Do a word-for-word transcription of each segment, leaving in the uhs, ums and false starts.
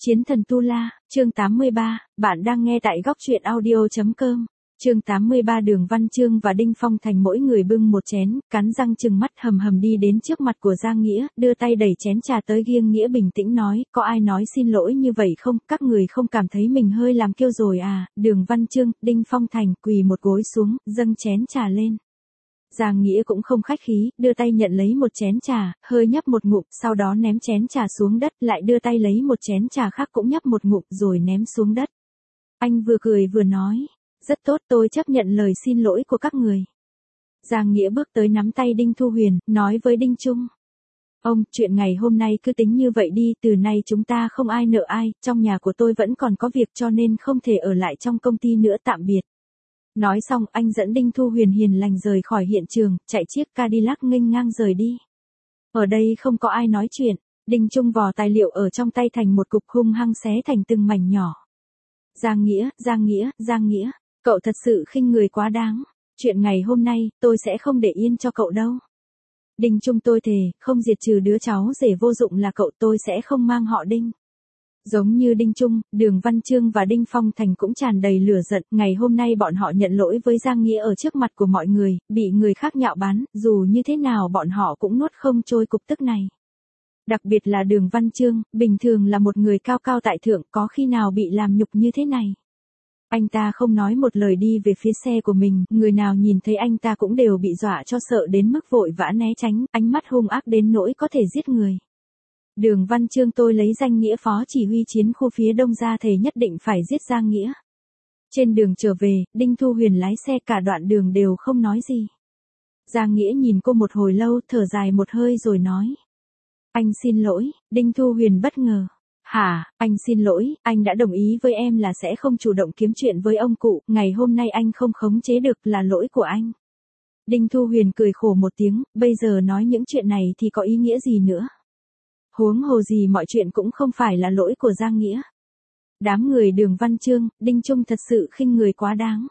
Chiến thần Tu La, chương tám mươi ba, bạn đang nghe tại góc truyện audio chấm com. Chương tám mươi ba Đường Văn Chương và Đinh Phong Thành mỗi người bưng một chén, cắn răng trừng mắt hầm hầm đi đến trước mặt của Giang Nghĩa, đưa tay đẩy chén trà tới nghiêng Nghĩa bình tĩnh nói, có ai nói xin lỗi như vậy không, các người không cảm thấy mình hơi làm kiêu rồi à, Đường Văn Chương, Đinh Phong Thành quỳ một gối xuống, dâng chén trà lên. Giang Nghĩa cũng không khách khí, đưa tay nhận lấy một chén trà, hơi nhấp một ngụm, sau đó ném chén trà xuống đất, lại đưa tay lấy một chén trà khác cũng nhấp một ngụm rồi ném xuống đất. Anh vừa cười vừa nói, rất tốt, tôi chấp nhận lời xin lỗi của các người. Giang Nghĩa bước tới nắm tay Đinh Thu Huyền, nói với Đinh Trung. Ông, chuyện ngày hôm nay cứ tính như vậy đi, từ nay chúng ta không ai nợ ai, trong nhà của tôi vẫn còn có việc cho nên không thể ở lại trong công ty nữa, tạm biệt. Nói xong anh dẫn Đinh Thu Huyền hiền lành rời khỏi hiện trường, chạy chiếc Cadillac nghênh ngang rời đi. Ở đây không có ai nói chuyện, Đinh Trung vò tài liệu ở trong tay thành một cục hung hăng xé thành từng mảnh nhỏ. Giang Nghĩa, Giang Nghĩa, Giang Nghĩa, cậu thật sự khinh người quá đáng, chuyện ngày hôm nay tôi sẽ không để yên cho cậu đâu. Đinh Trung tôi thề, không diệt trừ đứa cháu rể vô dụng là cậu tôi sẽ không mang họ Đinh. Giống như Đinh Trung, Đường Văn Chương và Đinh Phong Thành cũng tràn đầy lửa giận, ngày hôm nay bọn họ nhận lỗi với Giang Nghĩa ở trước mặt của mọi người, bị người khác nhạo báng, dù như thế nào bọn họ cũng nuốt không trôi cục tức này. Đặc biệt là Đường Văn Chương, bình thường là một người cao cao tại thượng, có khi nào bị làm nhục như thế này. Anh ta không nói một lời đi về phía xe của mình, người nào nhìn thấy anh ta cũng đều bị dọa cho sợ đến mức vội vã né tránh, ánh mắt hung ác đến nỗi có thể giết người. Đường Văn Chương tôi lấy danh nghĩa phó chỉ huy chiến khu phía đông ra thề nhất định phải giết Giang Nghĩa. Trên đường trở về, Đinh Thu Huyền lái xe cả đoạn đường đều không nói gì. Giang Nghĩa nhìn cô một hồi lâu, thở dài một hơi rồi nói. Anh xin lỗi, Đinh Thu Huyền bất ngờ. Hả, anh xin lỗi, anh đã đồng ý với em là sẽ không chủ động kiếm chuyện với ông cụ, ngày hôm nay anh không khống chế được là lỗi của anh. Đinh Thu Huyền cười khổ một tiếng, bây giờ nói những chuyện này thì có ý nghĩa gì nữa. Huống hồ gì mọi chuyện cũng không phải là lỗi của Giang Nghĩa. Đám người Đường Văn Chương, Đinh Trung thật sự khinh người quá đáng.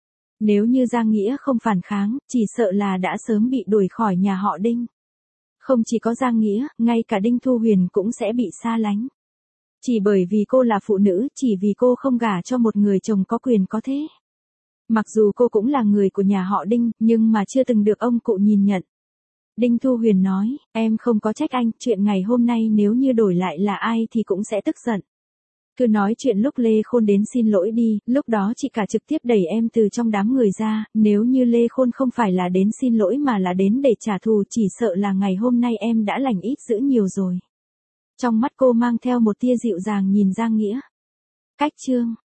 Nếu như Giang Nghĩa không phản kháng, chỉ sợ là đã sớm bị đuổi khỏi nhà họ Đinh. Không chỉ có Giang Nghĩa, ngay cả Đinh Thu Huyền cũng sẽ bị xa lánh. Chỉ bởi vì cô là phụ nữ, chỉ vì cô không gả cho một người chồng có quyền có thế. Mặc dù cô cũng là người của nhà họ Đinh, nhưng mà chưa từng được ông cụ nhìn nhận. Đinh Thu Huyền nói, em không có trách anh, chuyện ngày hôm nay nếu như đổi lại là ai thì cũng sẽ tức giận. Cứ nói chuyện lúc Lê Khôn đến xin lỗi đi, lúc đó chị cả trực tiếp đẩy em từ trong đám người ra, nếu như Lê Khôn không phải là đến xin lỗi mà là đến để trả thù, chỉ sợ là ngày hôm nay em đã lành ít dữ nhiều rồi. Trong mắt cô mang theo một tia dịu dàng nhìn Giang Nghĩa. Cách chương